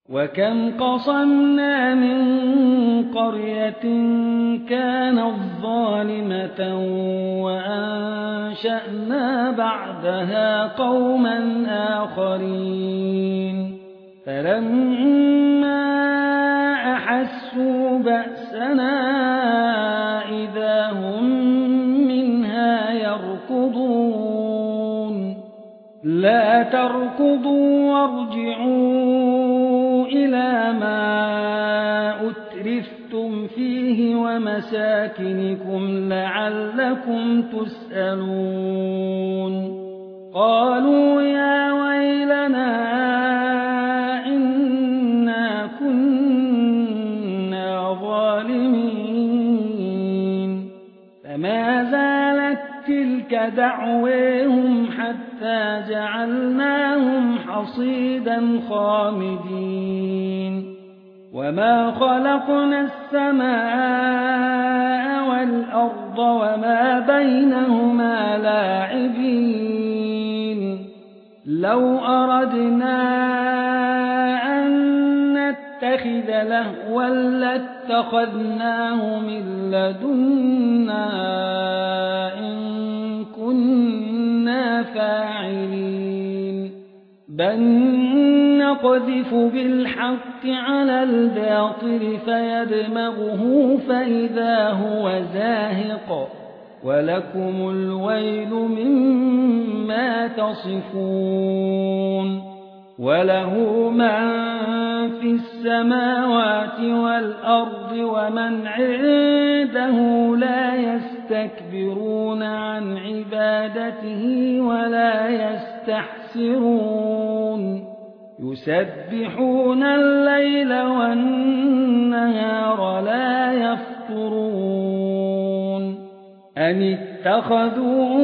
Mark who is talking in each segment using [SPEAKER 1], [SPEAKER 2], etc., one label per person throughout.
[SPEAKER 1] وكم قصمنا من قرية كانت ظالمة وأنشأنا بعدها قوما آخرين فلما أحسوا بأسنا إذا هم منها يركضون لا تركضوا وارجعوا إلى ما أترفتم فيه ومساكنكم لعلكم تسألون قالوا يا ويلنا إنا كنا ظالمين فما زالت تلك دعواهم حتى جعلناهم حصيدا خامدين وما خلقنا السماء والأرض وما بينهما لاعبين لو أردنا أن نتخذ لهوا لاتخذناه من لدنا إن كنا فاعلين بل نقذف بالحق على الباطل فيدمغه فإذا هو زاهق ولكم الويل مما تصفون وله من في السماوات والأرض ومن عنده لا يستكبرون عن عبادته ولا يستحسرون يسبحون الليل والنهار لا يفترون أم اتخذوا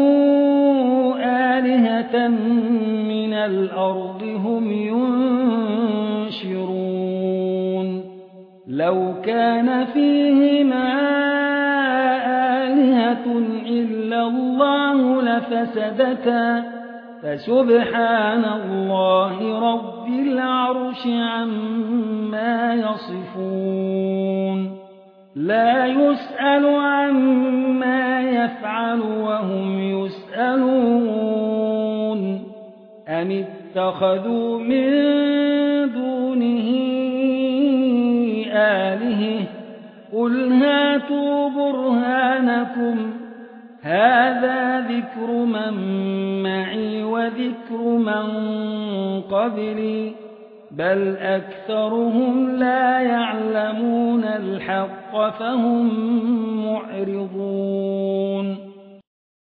[SPEAKER 1] آلهة من الأرض هم ينشرون لو كان فيهما آلهة إلا الله لفسدتا فسبحان الله رب العرش عما يصفون لا يسأل عما يفعل وهم يسألون أم اتخذوا من دونه آلهة قل هاتوا برهانكم هذا ذكر من معي وذكر من قبلي بل أكثرهم لا يعلمون الحق فهم معرضون